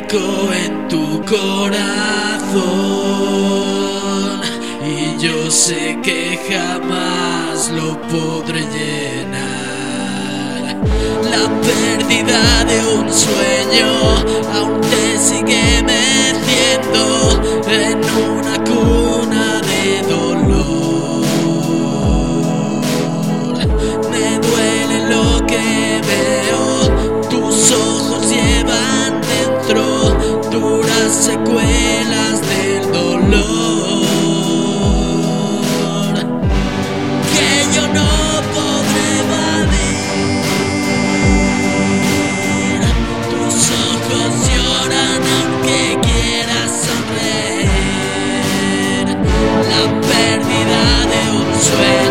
hueco en tu corazón y yo sé que jamás lo podré llenar. La pérdida de un sueño aún te sigue metiendo en una cuna de dolor. Me duele lo que veo, tus ojos llevan dentro duras secuelas del dolor que yo no podré evadir. Tus ojos lloran aunque quieras sonreír. La pérdida de un sueño